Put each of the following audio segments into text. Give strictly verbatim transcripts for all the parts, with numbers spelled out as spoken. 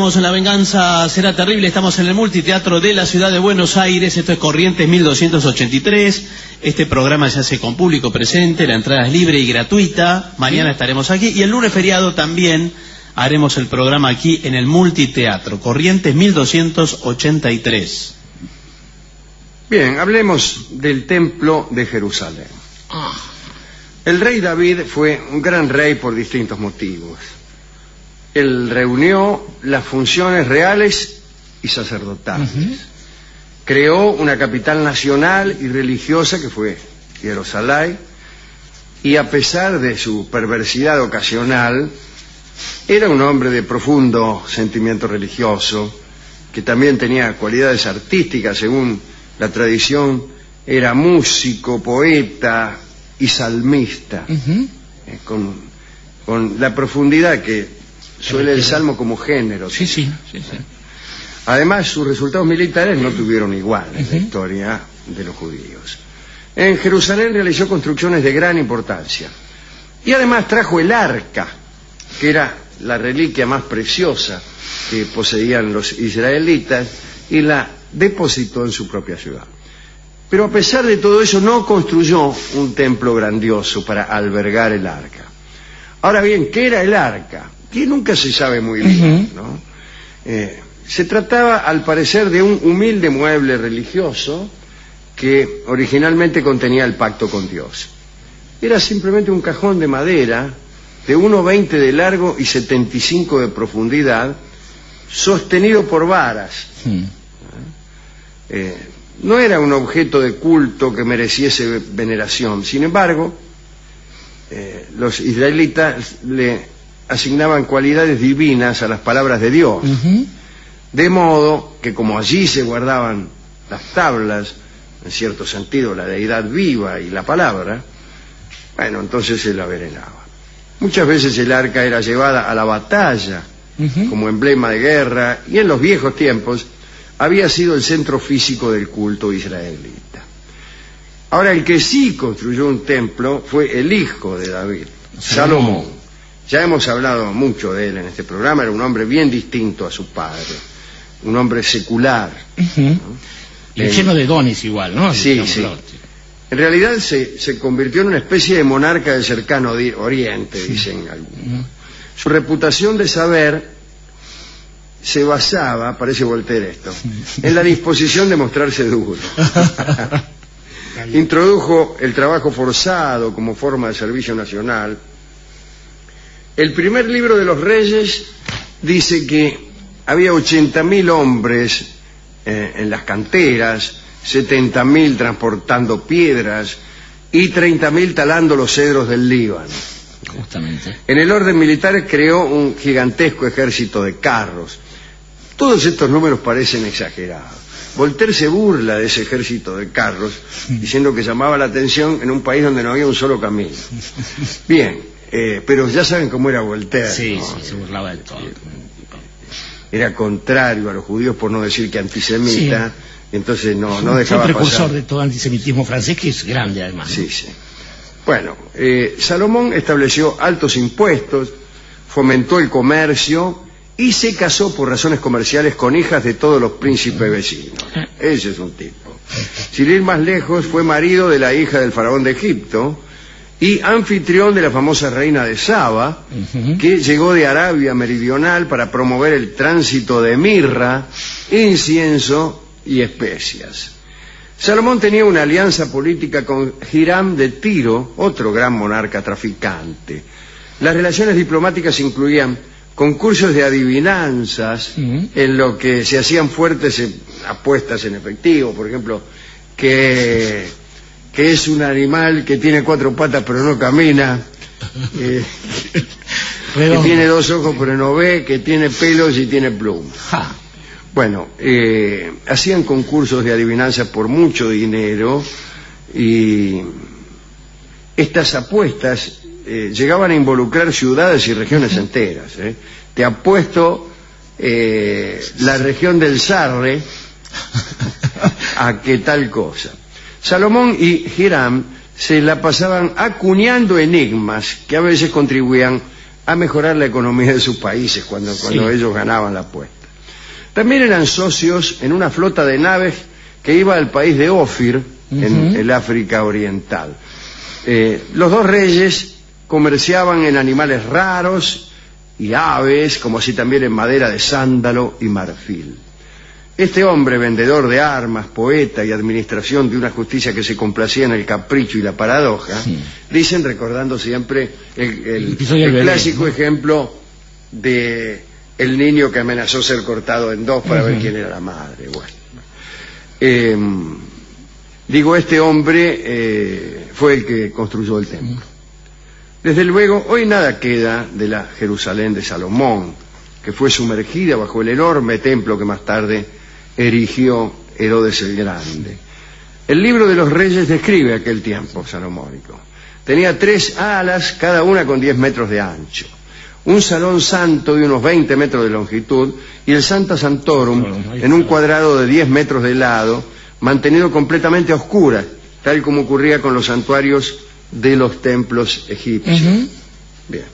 estamos en La Venganza Será Terrible, estamos en el Multiteatro de la Ciudad de Buenos Aires, esto es Corrientes mil doscientos ochenta y tres, este programa se hace con público presente, la entrada es libre y gratuita, mañana estaremos aquí, y el lunes feriado también haremos el programa aquí en el Multiteatro, Corrientes mil doscientos ochenta y tres. Bien, hablemos del Templo de Jerusalén. El rey David fue un gran rey por distintos motivos. Él reunió las funciones reales y sacerdotales. Uh-huh. Creó una capital nacional y religiosa que fue Jerusalén, y a pesar de su perversidad ocasional, era un hombre de profundo sentimiento religioso, que también tenía cualidades artísticas. Según la tradición, era músico, poeta y salmista, uh-huh. eh, con, con la profundidad que suele el salmo como género. Sí, sí, sí, sí. Además, sus resultados militares no tuvieron igual en uh-huh. la historia de los judíos. En Jerusalén realizó construcciones de gran importancia. Y además trajo el arca, que era la reliquia más preciosa que poseían los israelitas, y la depositó en su propia ciudad. Pero a pesar de todo eso, no construyó un templo grandioso para albergar el arca. Ahora bien, ¿qué era el arca? Que nunca se sabe muy bien, uh-huh. ¿no? Eh, se trataba, al parecer, de un humilde mueble religioso que originalmente contenía el pacto con Dios. Era simplemente un cajón de madera de uno veinte de largo y setenta y cinco de profundidad, sostenido por varas. Uh-huh. Eh, no era un objeto de culto que mereciese veneración. Sin embargo, eh, los israelitas le asignaban cualidades divinas a las palabras de Dios, uh-huh. de modo que, como allí se guardaban las tablas, en cierto sentido la deidad viva y la palabra, bueno, entonces se la veneraba. Muchas veces el arca era llevada a la batalla uh-huh. como emblema de guerra, y en los viejos tiempos había sido el centro físico del culto israelita. Ahora, el que sí construyó un templo fue el hijo de David, sí. Salomón. Ya hemos hablado mucho de él en este programa. Era un hombre bien distinto a su padre, un hombre secular, uh-huh. ¿no? Y eh, lleno de dones igual, ¿no? Sí, sí. En realidad se, se convirtió en una especie de monarca del cercano oriente, sí. dicen algunos. Uh-huh. Su reputación de saber se basaba, parece Voltaire esto, en la disposición de mostrarse duro. Introdujo el trabajo forzado como forma de servicio nacional. El primer libro de los Reyes dice que había ochenta mil hombres eh, en las canteras, setenta mil transportando piedras y treinta mil talando los cedros del Líbano. Justamente. En el orden militar creó un gigantesco ejército de carros. Todos estos números parecen exagerados. Voltaire se burla de ese ejército de carros, diciendo que llamaba la atención en un país donde no había un solo camino. Bien. Eh, pero ya saben cómo era Voltaire. Sí, ¿no? sí, se burlaba de todo. Era contrario a los judíos, por no decir que antisemita, sí. Entonces no, no dejaba pasar. Fue precursor de todo antisemitismo francés, que es grande además, ¿no? Sí, sí. Bueno, eh, Salomón estableció altos impuestos, fomentó el comercio y se casó por razones comerciales con hijas de todos los príncipes vecinos. Ese es un tipo. Sin ir más lejos, fue marido de la hija del faraón de Egipto y anfitrión de la famosa reina de Saba, uh-huh. que llegó de Arabia Meridional para promover el tránsito de mirra, incienso y especias. Salomón tenía una alianza política con Hiram de Tiro, otro gran monarca traficante. Las relaciones diplomáticas incluían concursos de adivinanzas, uh-huh. en lo que se hacían fuertes apuestas en efectivo, por ejemplo, que... que es un animal que tiene cuatro patas pero no camina, eh, que tiene dos ojos pero no ve, que tiene pelos y tiene plumas. Ja. Bueno, eh, hacían concursos de adivinanzas por mucho dinero, y estas apuestas eh, llegaban a involucrar ciudades y regiones enteras. ¿eh? Te apuesto eh, la región del Sarre a que tal cosa. Salomón y Hiram se la pasaban acuñando enigmas que a veces contribuían a mejorar la economía de sus países cuando, cuando Sí. ellos ganaban la apuesta. También eran socios en una flota de naves que iba al país de Ofir, en Ujú. el África Oriental. Eh, los dos reyes comerciaban en animales raros y aves, como así también en madera de sándalo y marfil. Este hombre, vendedor de armas, poeta y administración de una justicia que se complacía en el capricho y la paradoja, Sí. dicen recordando siempre el, el- El episodio el del bebé, clásico ¿no? ejemplo de el niño que amenazó ser cortado en dos para ver quién era la madre. Bueno, Eh, digo, este hombre eh, fue el que construyó el templo. Desde luego, hoy nada queda de la Jerusalén de Salomón, que fue sumergida bajo el enorme templo que más tarde erigió Herodes el Grande. El libro de los Reyes describe aquel tiempo salomónico. Tenía tres alas, cada una con diez metros de ancho, un salón santo de unos veinte metros de longitud y el Santa Santorum en un cuadrado de diez metros de lado, mantenido completamente a oscuras, tal como ocurría con los santuarios de los templos egipcios. Ujú. Bien.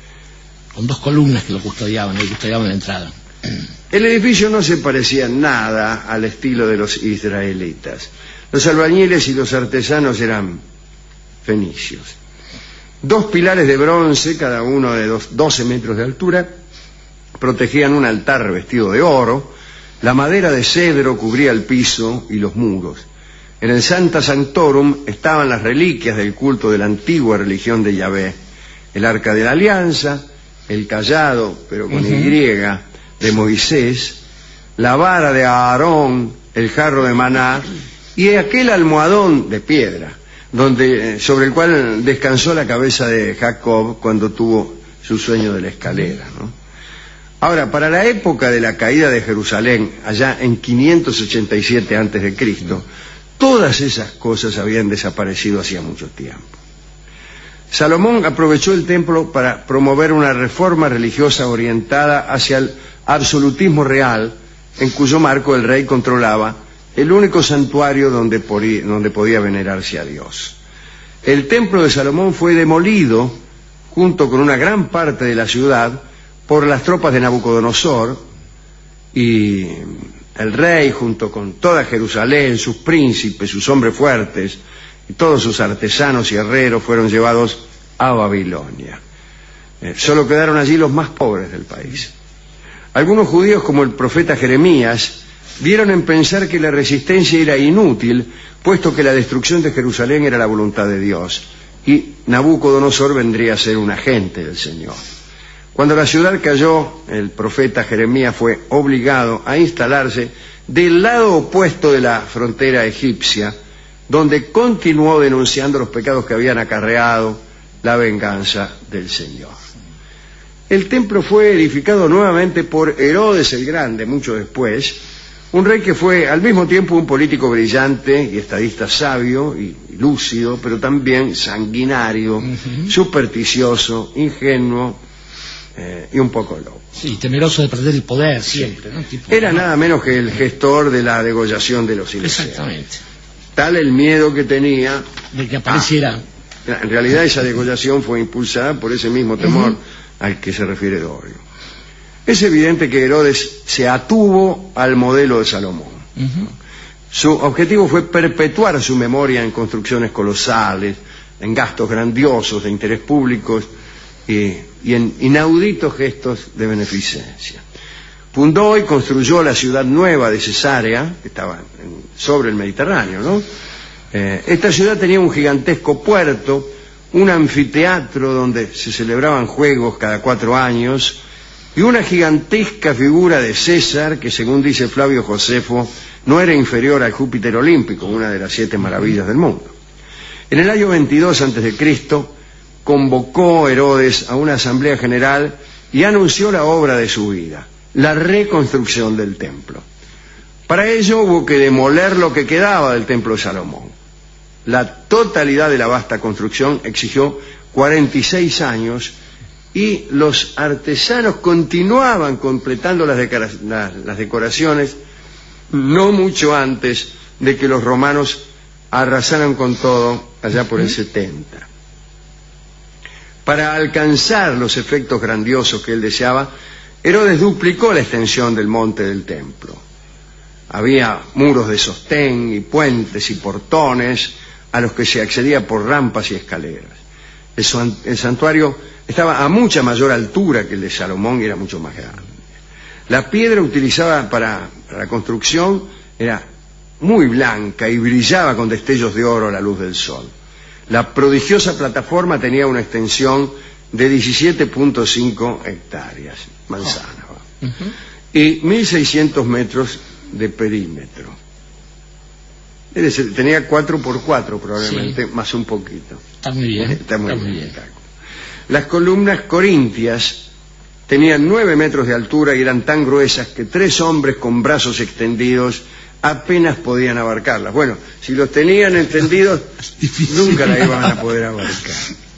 Con dos columnas que lo custodiaban, lo custodiaban la entrada. El edificio no se parecía en nada al estilo de los israelitas. Los albañiles y los artesanos eran fenicios. Dos pilares de bronce, cada uno de dos- doce metros de altura, protegían un altar revestido de oro. La madera de cedro cubría el piso y los muros. En el Santa Sanctorum estaban las reliquias del culto de la antigua religión de Yahvé: el arca de la alianza, el cayado, pero con Ujú. Y, de Moisés, la vara de Aarón, el jarro de maná y aquel almohadón de piedra donde eh, sobre el cual descansó la cabeza de Jacob cuando tuvo su sueño de la escalera, ¿no? Ahora, para la época de la caída de Jerusalén, allá en quinientos ochenta y siete antes de Cristo, todas esas cosas habían desaparecido hacía mucho tiempo. Salomón aprovechó el templo para promover una reforma religiosa orientada hacia el absolutismo real, en cuyo marco el rey controlaba el único santuario donde, podía, donde podía venerarse a Dios. El templo de Salomón fue demolido junto con una gran parte de la ciudad por las tropas de Nabucodonosor, y el rey, junto con toda Jerusalén, sus príncipes, sus hombres fuertes y todos sus artesanos y herreros fueron llevados a Babilonia. Eh, solo quedaron allí los más pobres del país. Algunos judíos, como el profeta Jeremías, dieron en pensar que la resistencia era inútil, puesto que la destrucción de Jerusalén era la voluntad de Dios, y Nabucodonosor vendría a ser un agente del Señor. Cuando la ciudad cayó, el profeta Jeremías fue obligado a instalarse del lado opuesto de la frontera egipcia, donde continuó denunciando los pecados que habían acarreado la venganza del Señor. El templo fue edificado nuevamente por Herodes el Grande, mucho después, un rey que fue al mismo tiempo un político brillante y estadista sabio y lúcido, pero también sanguinario, uh-huh. supersticioso, ingenuo eh, y un poco loco. Sí, temeroso de perder el poder siempre, ¿no? Tipo, Era ¿no? nada menos que el gestor de la degollación de los inocentes. Exactamente. Tal el miedo que tenía de que apareciera. Ah, en realidad esa degollación fue impulsada por ese mismo temor uh-huh. al que se refiere Dorio. Es evidente que Herodes se atuvo al modelo de Salomón. Uh-huh. Su objetivo fue perpetuar su memoria en construcciones colosales, en gastos grandiosos de interés público y, y en inauditos gestos de beneficencia. Fundó y construyó la ciudad nueva de Cesarea, que estaba en, sobre el Mediterráneo, ¿no? Eh, esta ciudad tenía un gigantesco puerto, un anfiteatro donde se celebraban juegos cada cuatro años, y una gigantesca figura de César, que según dice Flavio Josefo, no era inferior al Júpiter olímpico, una de las siete maravillas del mundo. En el año veintidós antes de Cristo, convocó Herodes a una asamblea general y anunció la obra de su vida, la reconstrucción del templo. Para ello hubo que demoler lo que quedaba del templo de Salomón. La totalidad de la vasta construcción exigió cuarenta y seis años, y los artesanos continuaban completando las, decora- las, las decoraciones no mucho antes de que los romanos arrasaran con todo allá por el setenta. Para alcanzar los efectos grandiosos que él deseaba, Herodes duplicó la extensión del monte del templo. Había muros de sostén y puentes y portones a los que se accedía por rampas y escaleras. El, el santuario estaba a mucha mayor altura que el de Salomón y era mucho más grande. La piedra utilizada para, para la construcción era muy blanca y brillaba con destellos de oro a la luz del sol. La prodigiosa plataforma tenía una extensión de diecisiete punto cinco hectáreas, manzanas, oh. uh-huh. y mil seiscientos metros de perímetro. Es decir, tenía cuatro por cuatro probablemente, sí. más un poquito. Está muy bien. Está muy, está bien, muy bien. Las columnas corintias tenían nueve metros de altura y eran tan gruesas que tres hombres con brazos extendidos apenas podían abarcarlas. Bueno, si los tenían extendidos, nunca la iban a poder abarcar.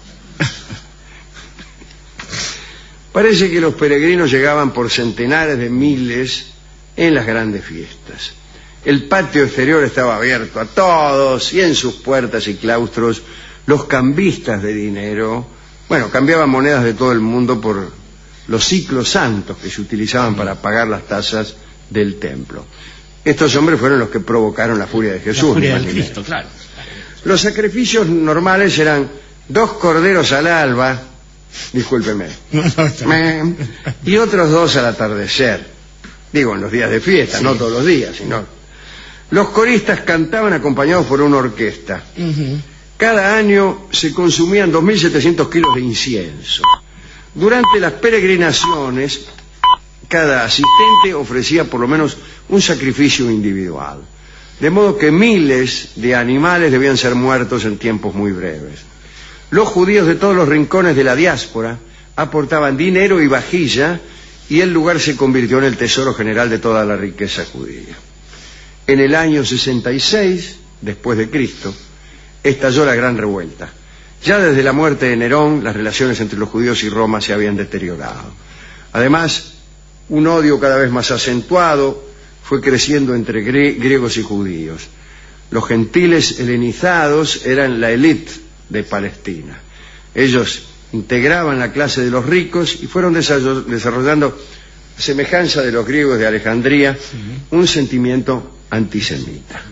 Parece que los peregrinos llegaban por centenares de miles en las grandes fiestas. El patio exterior estaba abierto a todos y en sus puertas y claustros los cambistas de dinero, bueno, cambiaban monedas de todo el mundo por los ciclos santos que se utilizaban para pagar las tasas del templo. Estos hombres fueron los que provocaron la furia de Jesús. La furia del Cristo, claro. Los sacrificios normales eran dos corderos al alba, discúlpeme, no, no, y otros dos al atardecer. Digo, en los días de fiesta, sí. no todos los días, sino... Los coristas cantaban acompañados por una orquesta. Uh-huh. Cada año se consumían dos mil setecientos kilos de incienso. Durante las peregrinaciones, cada asistente ofrecía por lo menos un sacrificio individual. De modo que miles de animales debían ser muertos en tiempos muy breves. Los judíos de todos los rincones de la diáspora aportaban dinero y vajilla y el lugar se convirtió en el tesoro general de toda la riqueza judía. En el año sesenta y seis, después de Cristo, estalló la gran revuelta. Ya desde la muerte de Nerón, las relaciones entre los judíos y Roma se habían deteriorado. Además, un odio cada vez más acentuado fue creciendo entre grie- griegos y judíos. Los gentiles helenizados eran la élite de Palestina. Ellos integraban la clase de los ricos y fueron desarrollando, a semejanza de los griegos de Alejandría, un sentimiento antisemita.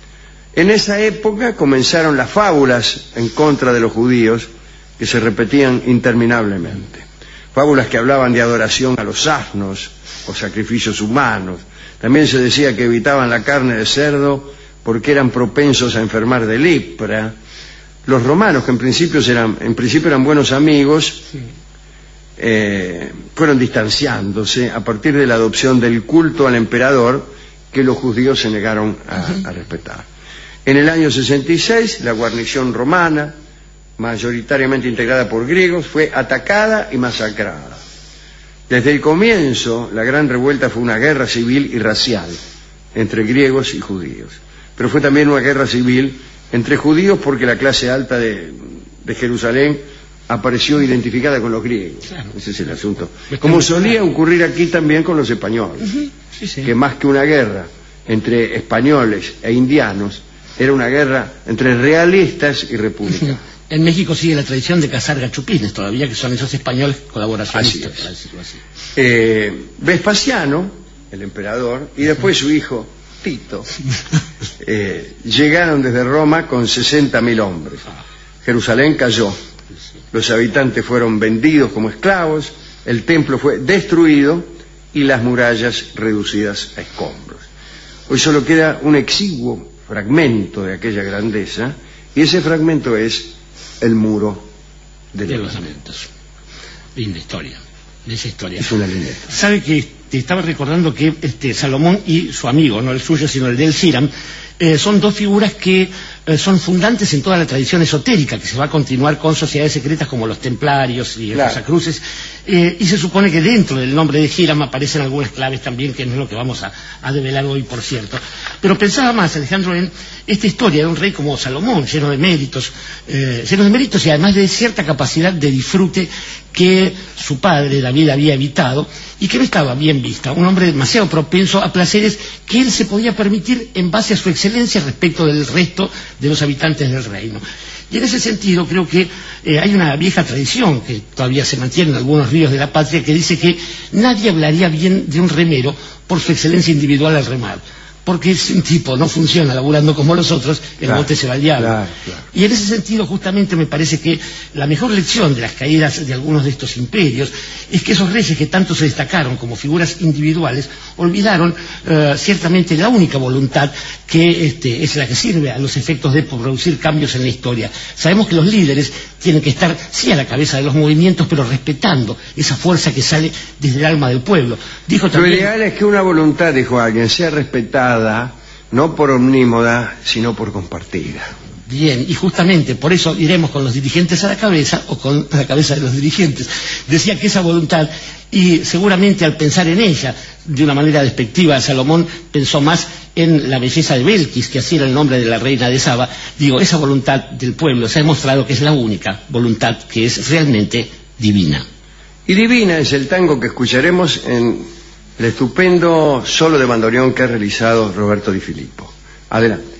En esa época comenzaron las fábulas en contra de los judíos que se repetían interminablemente. Fábulas que hablaban de adoración a los asnos o sacrificios humanos. También se decía que evitaban la carne de cerdo porque eran propensos a enfermar de lepra. Los romanos, que en principio eran, en principio eran buenos amigos, sí. eh, fueron distanciándose a partir de la adopción del culto al emperador que los judíos se negaron a, a respetar. En el año sesenta y seis, la guarnición romana, mayoritariamente integrada por griegos, fue atacada y masacrada. Desde el comienzo, la gran revuelta fue una guerra civil y racial entre griegos y judíos. Pero fue también una guerra civil entre judíos porque la clase alta de, de Jerusalén apareció identificada con los griegos. Claro. Ese es el asunto. Como solía ocurrir aquí también con los españoles, uh-huh. sí, sí. que más que una guerra entre españoles e indianos, era una guerra entre realistas y republicanos. En México sigue la tradición de cazar gachupines todavía, que son esos españoles colaboracionistas. Así es. Para decirlo así. Eh, Vespasiano, el emperador, y después su hijo Tito, eh, llegaron desde Roma con sesenta mil hombres. Jerusalén cayó. Los habitantes fueron vendidos como esclavos, el templo fue destruido y las murallas reducidas a escombros. Hoy solo queda un exiguo fragmento de aquella grandeza y ese fragmento es el muro de, de los lamentos. Linda historia, de esa historia. Es una linda. Sabe que te estaba recordando que este Salomón y su amigo, no el suyo sino el de Elciram, eh, son dos figuras que eh, son fundantes en toda la tradición esotérica, que se va a continuar con sociedades secretas como los templarios y claro. los Rosacruces, eh, y se supone que dentro del nombre de Hiram aparecen algunas claves también, que no es lo que vamos a, a develar hoy, por cierto. Pero pensaba más, Alejandro, en esta historia de un rey como Salomón, lleno de méritos, eh, lleno de méritos y además de cierta capacidad de disfrute que su padre, David, había evitado y que no estaba bien vista. Un hombre demasiado propenso a placeres que él se podía permitir en base a su excelencia respecto del resto de los habitantes del reino. Y en ese sentido creo que eh, hay una vieja tradición que todavía se mantiene en algunos ríos de la patria que dice que nadie hablaría bien de un remero por su excelencia individual al remar. Porque si un tipo no funciona laburando como los otros, el claro, bote se va al diablo. Claro, claro. Y en ese sentido, justamente me parece que la mejor lección de las caídas de algunos de estos imperios es que esos reyes que tanto se destacaron como figuras individuales olvidaron uh, ciertamente la única voluntad que este, es la que sirve a los efectos de producir cambios en la historia. Sabemos que los líderes tienen que estar, sí, a la cabeza de los movimientos, pero respetando esa fuerza que sale desde el alma del pueblo. Dijo también... Lo ideal es que una voluntad, dijo alguien, sea respetada no por omnímoda, sino por compartida. Bien, y justamente por eso iremos con los dirigentes a la cabeza, o con la cabeza de los dirigentes. Decía que esa voluntad, y seguramente al pensar en ella, de una manera despectiva, Salomón pensó más en la belleza de Belkis, que así era el nombre de la reina de Saba. Digo, esa voluntad del pueblo se ha demostrado que es la única voluntad que es realmente divina. Y divina es el tango que escucharemos en el estupendo solo de bandoneón que ha realizado Roberto Di Filippo. Adelante.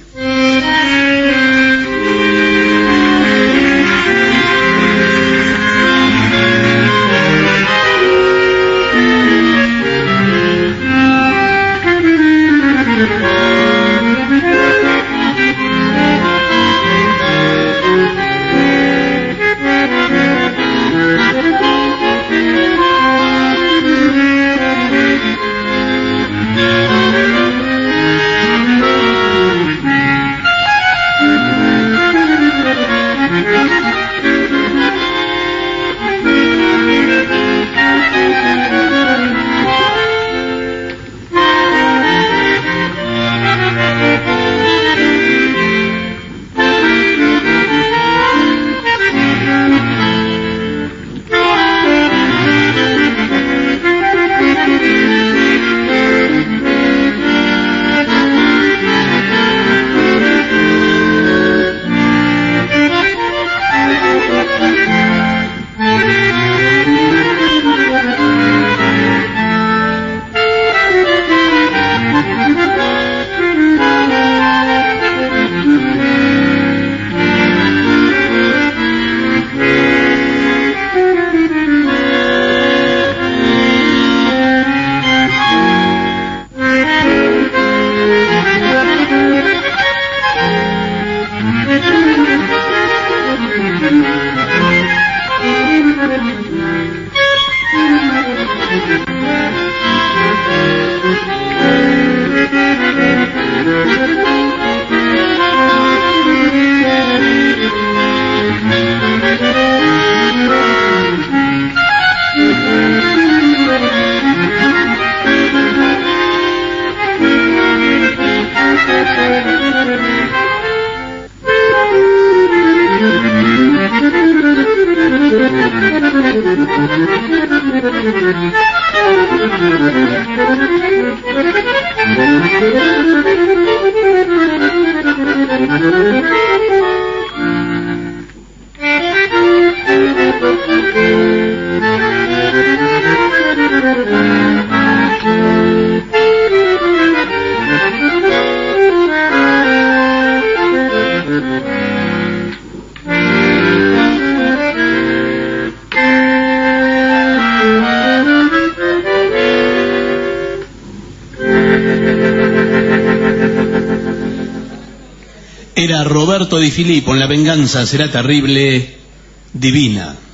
Era Roberto Di Filippo en La venganza será terrible, divina.